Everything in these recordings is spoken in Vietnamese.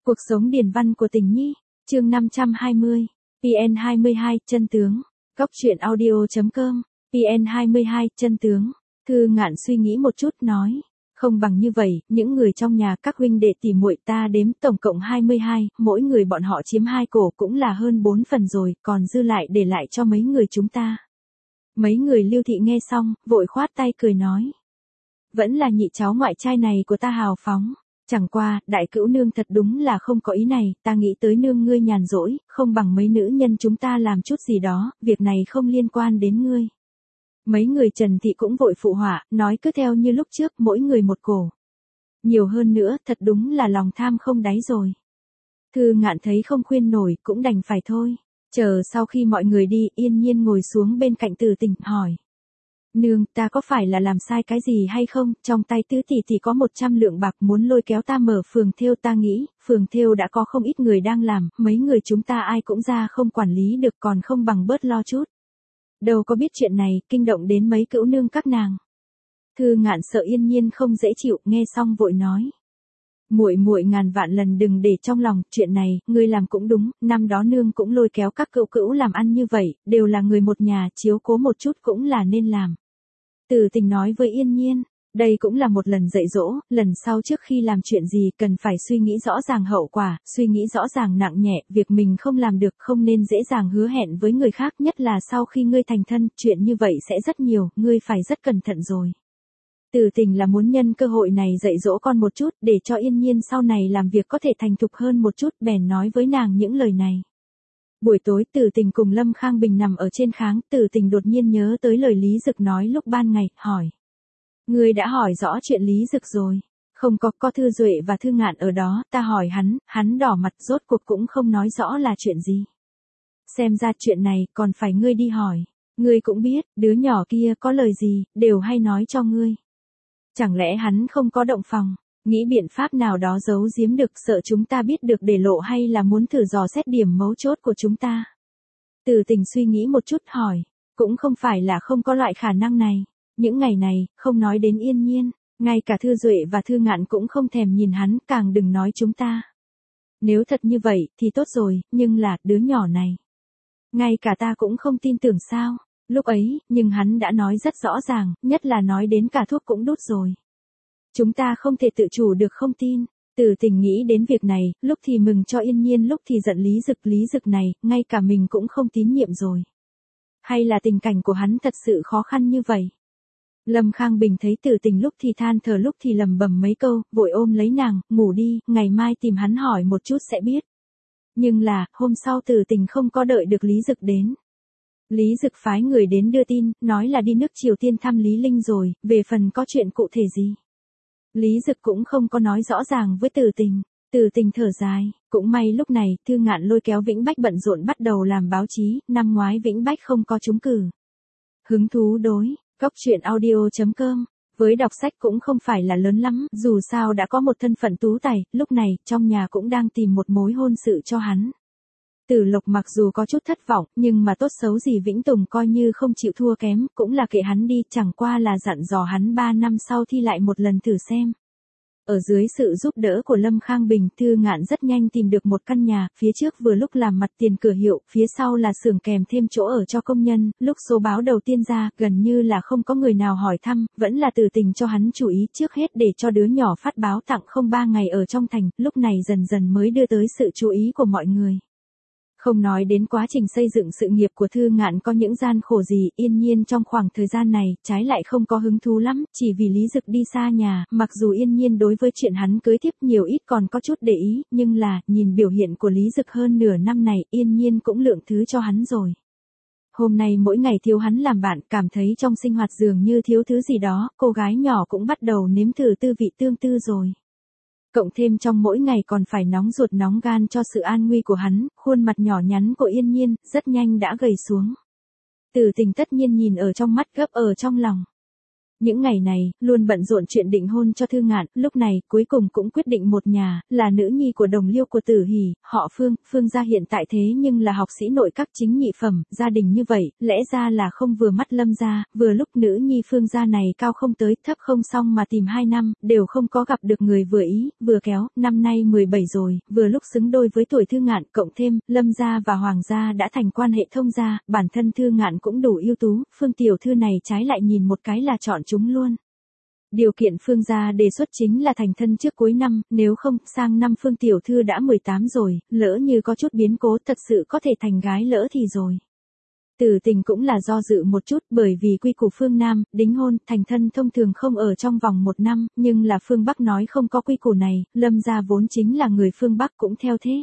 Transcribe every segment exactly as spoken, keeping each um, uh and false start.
Cuộc sống điển văn của Tình Nhi, chương năm trăm hai mươi, pê en hai mươi hai, chân tướng, góc truyện audio chấm com, pê en hai mươi hai, chân tướng. Thư Ngạn suy nghĩ một chút nói, không bằng như vậy, những người trong nhà các huynh đệ tỷ muội ta đếm tổng cộng hai mươi hai, mỗi người bọn họ chiếm hai cổ cũng là hơn bốn phần rồi, còn dư lại để lại cho mấy người chúng ta. Mấy người Lưu Thị nghe xong, vội khoát tay cười nói, vẫn là nhị cháu ngoại trai này của ta hào phóng. Chẳng qua, đại cữu nương thật đúng là không có ý này, ta nghĩ tới nương ngươi nhàn rỗi, không bằng mấy nữ nhân chúng ta làm chút gì đó, việc này không liên quan đến ngươi. Mấy người Trần Thị cũng vội phụ họa, nói cứ theo như lúc trước, mỗi người một cổ. Nhiều hơn nữa, thật đúng là lòng tham không đáy rồi. Thư Ngạn thấy không khuyên nổi, cũng đành phải thôi. Chờ sau khi mọi người đi, Yên Nhiên ngồi xuống bên cạnh Từ Tình, hỏi. Nương, ta có phải là làm sai cái gì hay không, trong tay tứ tỷ tỷ có một trăm lượng bạc muốn lôi kéo ta mở phường thêu, ta nghĩ, phường thêu đã có không ít người đang làm, mấy người chúng ta ai cũng ra không quản lý được, còn không bằng bớt lo chút. Đâu có biết chuyện này, kinh động đến mấy cữu nương các nàng. Thư Ngạn sợ Yên Nhiên không dễ chịu, nghe xong vội nói. Muội muội ngàn vạn lần đừng để trong lòng, chuyện này, ngươi làm cũng đúng, năm đó nương cũng lôi kéo các cữu cữu làm ăn như vậy, đều là người một nhà, chiếu cố một chút cũng là nên làm. Từ Tình nói với Yên Nhiên, đây cũng là một lần dạy dỗ, lần sau trước khi làm chuyện gì cần phải suy nghĩ rõ ràng hậu quả, suy nghĩ rõ ràng nặng nhẹ, việc mình không làm được không nên dễ dàng hứa hẹn với người khác, nhất là sau khi ngươi thành thân, chuyện như vậy sẽ rất nhiều, ngươi phải rất cẩn thận rồi. Từ Tình là muốn nhân cơ hội này dạy dỗ con một chút, để cho Yên Nhiên sau này làm việc có thể thành thục hơn một chút, bèn nói với nàng những lời này. Buổi tối Từ Tình cùng Lâm Khang Bình nằm ở trên kháng, Từ Tình đột nhiên nhớ tới lời Lý Dực nói lúc ban ngày, hỏi. Ngươi đã hỏi rõ chuyện Lý Dực rồi. Không có, có Thư Duệ và Thư Ngạn ở đó, ta hỏi hắn, hắn đỏ mặt rốt cuộc cũng không nói rõ là chuyện gì. Xem ra chuyện này còn phải ngươi đi hỏi. Ngươi cũng biết, đứa nhỏ kia có lời gì, đều hay nói cho ngươi. Chẳng lẽ hắn không có động phòng, nghĩ biện pháp nào đó giấu giếm được, sợ chúng ta biết được để lộ, hay là muốn thử dò xét điểm mấu chốt của chúng ta? Từ Tình suy nghĩ một chút hỏi, cũng không phải là không có loại khả năng này. Những ngày này, không nói đến Yên Nhiên, ngay cả Thư Duệ và Thư Ngạn cũng không thèm nhìn hắn, càng đừng nói chúng ta. Nếu thật như vậy, thì tốt rồi, nhưng là, đứa nhỏ này. Ngay cả ta cũng không tin tưởng sao. Lúc ấy, nhưng hắn đã nói rất rõ ràng, nhất là nói đến cả thuốc cũng đút rồi. Chúng ta không thể tự chủ được không tin. Từ Tình nghĩ đến việc này, lúc thì mừng cho Yên Nhiên, lúc thì giận Lý Dực, Lý Dực này, ngay cả mình cũng không tín nhiệm rồi. Hay là tình cảnh của hắn thật sự khó khăn như vậy? Lâm Khang Bình thấy Từ Tình lúc thì than thở lúc thì lầm bầm mấy câu, vội ôm lấy nàng, ngủ đi, ngày mai tìm hắn hỏi một chút sẽ biết. Nhưng là, hôm sau Từ Tình không có đợi được Lý Dực đến. Lý Dực phái người đến đưa tin, nói là đi nước Triều Tiên thăm Lý Linh rồi, về phần có chuyện cụ thể gì. Lý Dực cũng không có nói rõ ràng với Từ Tình. Từ Tình thở dài, cũng may lúc này, Thư Ngạn lôi kéo Vĩnh Bách bận rộn bắt đầu làm báo chí, năm ngoái Vĩnh Bách không có trúng cử. Hứng thú đối, góc truyện audio chấm com, với đọc sách cũng không phải là lớn lắm, dù sao đã có một thân phận tú tài, lúc này, trong nhà cũng đang tìm một mối hôn sự cho hắn. Tử Lộc mặc dù có chút thất vọng, nhưng mà tốt xấu gì Vĩnh Tùng coi như không chịu thua kém, cũng là kệ hắn đi, chẳng qua là dặn dò hắn ba năm sau thi lại một lần thử xem. Ở dưới sự giúp đỡ của Lâm Khang Bình, Thư Ngạn rất nhanh tìm được một căn nhà, phía trước vừa lúc làm mặt tiền cửa hiệu, phía sau là xưởng kèm thêm chỗ ở cho công nhân, lúc số báo đầu tiên ra, gần như là không có người nào hỏi thăm, vẫn là Từ Tình cho hắn chú ý trước hết để cho đứa nhỏ phát báo tặng không ba ngày ở trong thành, lúc này dần dần mới đưa tới sự chú ý của mọi người. Không nói đến quá trình xây dựng sự nghiệp của Thư Ngạn có những gian khổ gì, Yên Nhiên trong khoảng thời gian này, trái lại không có hứng thú lắm, chỉ vì Lý Dực đi xa nhà, mặc dù Yên Nhiên đối với chuyện hắn cưới tiếp nhiều ít còn có chút để ý, nhưng là, nhìn biểu hiện của Lý Dực hơn nửa năm này, Yên Nhiên cũng lượng thứ cho hắn rồi. Hôm nay mỗi ngày thiếu hắn làm bạn, cảm thấy trong sinh hoạt dường như thiếu thứ gì đó, cô gái nhỏ cũng bắt đầu nếm thử tư vị tương tư rồi. Cộng thêm trong mỗi ngày còn phải nóng ruột nóng gan cho sự an nguy của hắn, khuôn mặt nhỏ nhắn của Yên Nhiên, rất nhanh đã gầy xuống. Từ Tình tất nhiên nhìn ở trong mắt, gấp ở trong lòng. Những ngày này, luôn bận rộn chuyện định hôn cho Thư Ngạn, lúc này, cuối cùng cũng quyết định một nhà, là nữ nhi của đồng liêu của Tử Hỷ, họ Phương, Phương gia hiện tại thế nhưng là học sĩ nội các chính nhị phẩm, gia đình như vậy, lẽ ra là không vừa mắt Lâm gia, vừa lúc nữ nhi Phương gia này cao không tới, thấp không xong mà tìm hai năm, đều không có gặp được người vừa ý, vừa kéo, năm nay mười bảy rồi, vừa lúc xứng đôi với tuổi Thư Ngạn, cộng thêm, Lâm gia và Hoàng gia đã thành quan hệ thông gia, bản thân Thư Ngạn cũng đủ ưu tú, Phương tiểu thư này trái lại nhìn một cái là chọn chúng luôn. Điều kiện Phương gia đề xuất chính là thành thân trước cuối năm, nếu không, sang năm Phương tiểu thư đã mười tám rồi, lỡ như có chút biến cố thật sự có thể thành gái lỡ thì rồi. Tử Tình cũng là do dự một chút bởi vì quy củ phương Nam, đính hôn, thành thân thông thường không ở trong vòng một năm, nhưng là phương Bắc nói không có quy củ này, Lâm gia vốn chính là người phương Bắc cũng theo thế.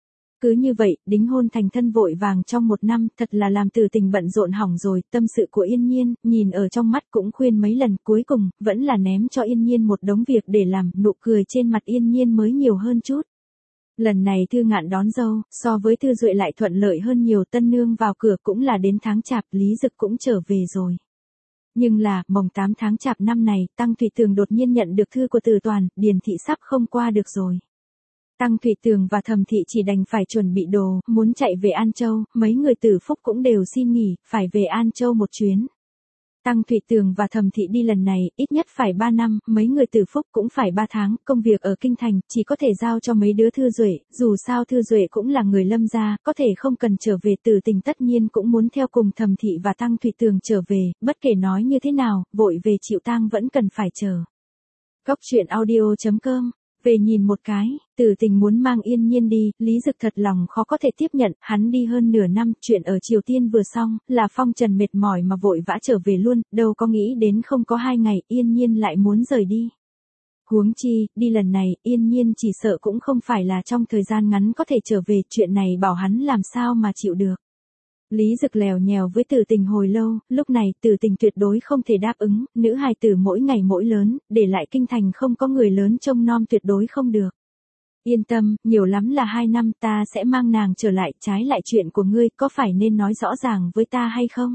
Cứ như vậy, đính hôn thành thân vội vàng trong một năm, thật là làm Tử Tình bận rộn hỏng rồi, tâm sự của Yên Nhiên, nhìn ở trong mắt cũng khuyên mấy lần, cuối cùng, vẫn là ném cho Yên Nhiên một đống việc để làm, nụ cười trên mặt Yên Nhiên mới nhiều hơn chút. Lần này Thư Ngạn đón dâu, so với Thư Duệ lại thuận lợi hơn nhiều, tân nương vào cửa cũng là đến tháng chạp, Lý Dực cũng trở về rồi. Nhưng là, mồng tám tháng chạp năm này, Tăng Thủy Tường đột nhiên nhận được thư của Từ Toàn, Điền Thị sắp không qua được rồi. Tăng Thủy Tường và Thẩm Thị chỉ đành phải chuẩn bị đồ, muốn chạy về An Châu, mấy người Tử Phúc cũng đều xin nghỉ, phải về An Châu một chuyến. Tăng Thủy Tường và Thẩm Thị đi lần này, ít nhất phải ba năm, mấy người Tử Phúc cũng phải ba tháng, công việc ở Kinh Thành, chỉ có thể giao cho mấy đứa Thư Duệ, dù sao Thư Duệ cũng là người Lâm gia, có thể không cần trở về. Tử Tình tất nhiên cũng muốn theo cùng Thẩm Thị và Tăng Thủy Tường trở về, bất kể nói như thế nào, vội về chịu tang vẫn cần phải chờ. Góc truyện audio chấm com Về nhìn một cái, Tử Tình muốn mang Yên Nhiên đi, Lý Dực thật lòng khó có thể tiếp nhận, hắn đi hơn nửa năm, chuyện ở Triều Tiên vừa xong, là phong trần mệt mỏi mà vội vã trở về luôn, đâu có nghĩ đến không có hai ngày, Yên Nhiên lại muốn rời đi. Huống chi, đi lần này, Yên Nhiên chỉ sợ cũng không phải là trong thời gian ngắn có thể trở về, chuyện này bảo hắn làm sao mà chịu được. Lý Dực lèo nhèo với Tử Tình hồi lâu, lúc này Tử Tình tuyệt đối không thể đáp ứng, nữ hài tử mỗi ngày mỗi lớn, để lại Kinh Thành không có người lớn trông nom tuyệt đối không được. Yên tâm, nhiều lắm là hai năm ta sẽ mang nàng trở lại, trái lại chuyện của ngươi có phải nên nói rõ ràng với ta hay không?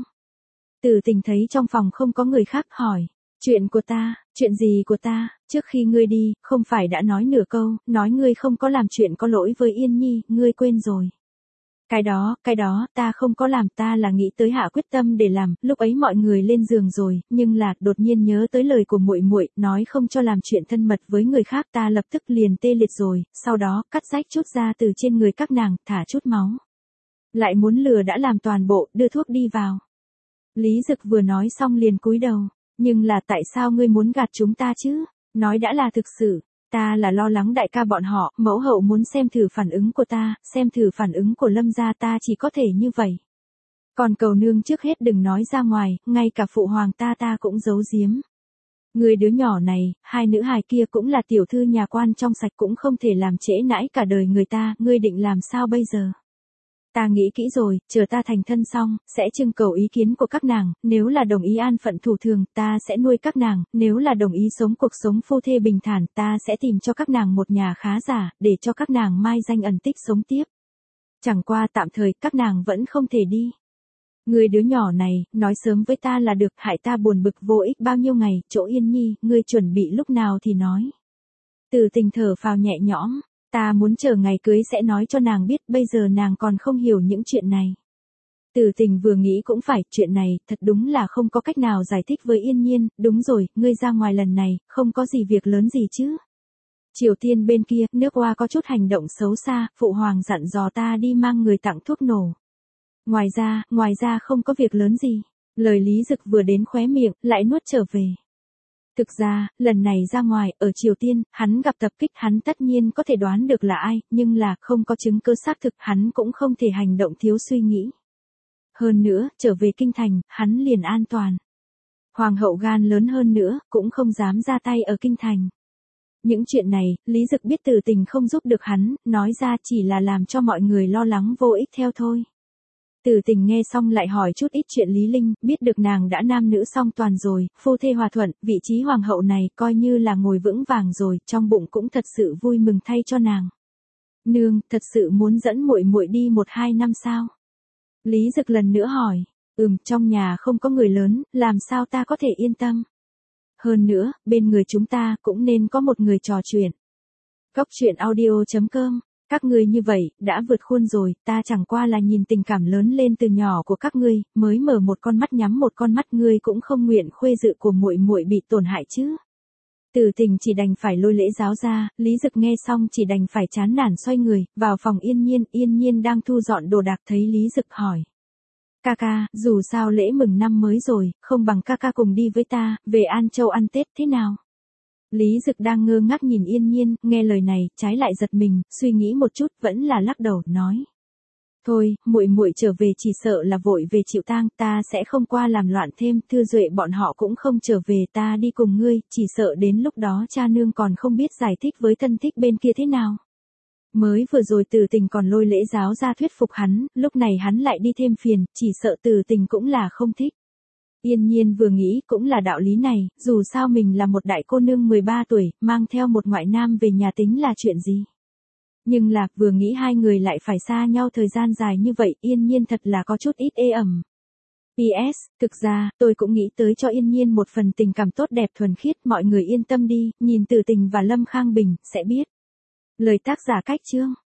Tử Tình thấy trong phòng không có người khác hỏi, chuyện của ta, chuyện gì của ta, trước khi ngươi đi, không phải đã nói nửa câu, nói ngươi không có làm chuyện có lỗi với Yên Nhi, ngươi quên rồi. Cái đó, cái đó, ta không có làm, ta là nghĩ tới hạ quyết tâm để làm, lúc ấy mọi người lên giường rồi, nhưng là, đột nhiên nhớ tới lời của muội muội, nói không cho làm chuyện thân mật với người khác, ta lập tức liền tê liệt rồi, sau đó, cắt rách chút ra từ trên người các nàng, thả chút máu. Lại muốn lừa đã làm toàn bộ, đưa thuốc đi vào. Lý Dực vừa nói xong liền cúi đầu, nhưng là tại sao ngươi muốn gạt chúng ta chứ, nói đã là thực sự. Ta là lo lắng đại ca bọn họ, mẫu hậu muốn xem thử phản ứng của ta, xem thử phản ứng của Lâm gia, ta chỉ có thể như vậy. Còn cầu nương trước hết đừng nói ra ngoài, ngay cả phụ hoàng ta ta cũng giấu giếm. Người đứa nhỏ này, hai nữ hài kia cũng là tiểu thư nhà quan trong sạch, cũng không thể làm trễ nãi cả đời người ta, ngươi định làm sao bây giờ? Ta nghĩ kỹ rồi, chờ ta thành thân xong, sẽ trưng cầu ý kiến của các nàng, nếu là đồng ý an phận thủ thường, ta sẽ nuôi các nàng, nếu là đồng ý sống cuộc sống phu thê bình thản, ta sẽ tìm cho các nàng một nhà khá giả, để cho các nàng mai danh ẩn tích sống tiếp. Chẳng qua tạm thời, các nàng vẫn không thể đi. Người đứa nhỏ này, nói sớm với ta là được, hại ta buồn bực vô ích bao nhiêu ngày, chỗ Yên Nhi, ngươi chuẩn bị lúc nào thì nói. Tử Tình thở phào nhẹ nhõm. Ta muốn chờ ngày cưới sẽ nói cho nàng biết, bây giờ nàng còn không hiểu những chuyện này. Tử Tình vừa nghĩ cũng phải, chuyện này, thật đúng là không có cách nào giải thích với Yên Nhiên, đúng rồi, ngươi ra ngoài lần này, không có gì việc lớn gì chứ. Triều Tiên bên kia, nước Hoa có chút hành động xấu xa, phụ hoàng dặn dò ta đi mang người tặng thuốc nổ. Ngoài ra, ngoài ra không có việc lớn gì. Lời Lý Dực vừa đến khóe miệng, lại nuốt trở về. Thực ra, lần này ra ngoài, ở Triều Tiên, hắn gặp tập kích, hắn tất nhiên có thể đoán được là ai, nhưng là, không có chứng cứ xác thực, hắn cũng không thể hành động thiếu suy nghĩ. Hơn nữa, trở về Kinh Thành, hắn liền an toàn. Hoàng hậu gan lớn hơn nữa, cũng không dám ra tay ở Kinh Thành. Những chuyện này, Lý Dực biết Tử Tình không giúp được hắn, nói ra chỉ là làm cho mọi người lo lắng vô ích theo thôi. Tử Tình nghe xong lại hỏi chút ít chuyện Lý Linh, biết được nàng đã nam nữ song toàn rồi, phu thê hòa thuận, vị trí hoàng hậu này coi như là ngồi vững vàng rồi, trong bụng cũng thật sự vui mừng thay cho nàng. Nương, thật sự muốn dẫn muội muội đi một hai năm sao? Lý Dực lần nữa hỏi, ừm, trong nhà không có người lớn, làm sao ta có thể yên tâm? hơn nữa, bên người chúng ta cũng nên có một người trò chuyện. Góc chuyện audio chấm com. Các ngươi như vậy, đã vượt khuôn rồi, ta chẳng qua là nhìn tình cảm lớn lên từ nhỏ của các ngươi, mới mở một con mắt nhắm một con mắt, ngươi cũng không nguyện khuê dự của muội muội bị tổn hại chứ. Từ Tình chỉ đành phải lôi Lễ Giáo ra, Lý Dực nghe xong chỉ đành phải chán nản xoay người, vào phòng Yên Nhiên, Yên Nhiên đang thu dọn đồ đạc thấy Lý Dực hỏi. Ca ca, dù sao lễ mừng năm mới rồi, không bằng ca ca cùng đi với ta, về An Châu ăn Tết thế nào? Lý Dực đang ngơ ngác nhìn Yên Nhiên, nghe lời này, trái lại giật mình, suy nghĩ một chút, vẫn là lắc đầu, nói. Thôi, muội muội trở về chỉ sợ là vội về chịu tang, ta sẽ không qua làm loạn thêm, Thư Duệ bọn họ cũng không trở về, ta đi cùng ngươi, chỉ sợ đến lúc đó cha nương còn không biết giải thích với thân thích bên kia thế nào. Mới vừa rồi Từ Tình còn lôi Lễ Giáo ra thuyết phục hắn, lúc này hắn lại đi thêm phiền, chỉ sợ Từ Tình cũng là không thích. Yên Nhiên vừa nghĩ cũng là đạo lý này, dù sao mình là một đại cô nương mười ba tuổi, mang theo một ngoại nam về nhà tính là chuyện gì. Nhưng là, vừa nghĩ hai người lại phải xa nhau thời gian dài như vậy, Yên Nhiên thật là có chút ít ê ẩm. pê ét, thực ra, tôi cũng nghĩ tới cho Yên Nhiên một phần tình cảm tốt đẹp thuần khiết, mọi người yên tâm đi, nhìn Từ Tình và Lâm Khang Bình, sẽ biết. Lời tác giả Cách Chương.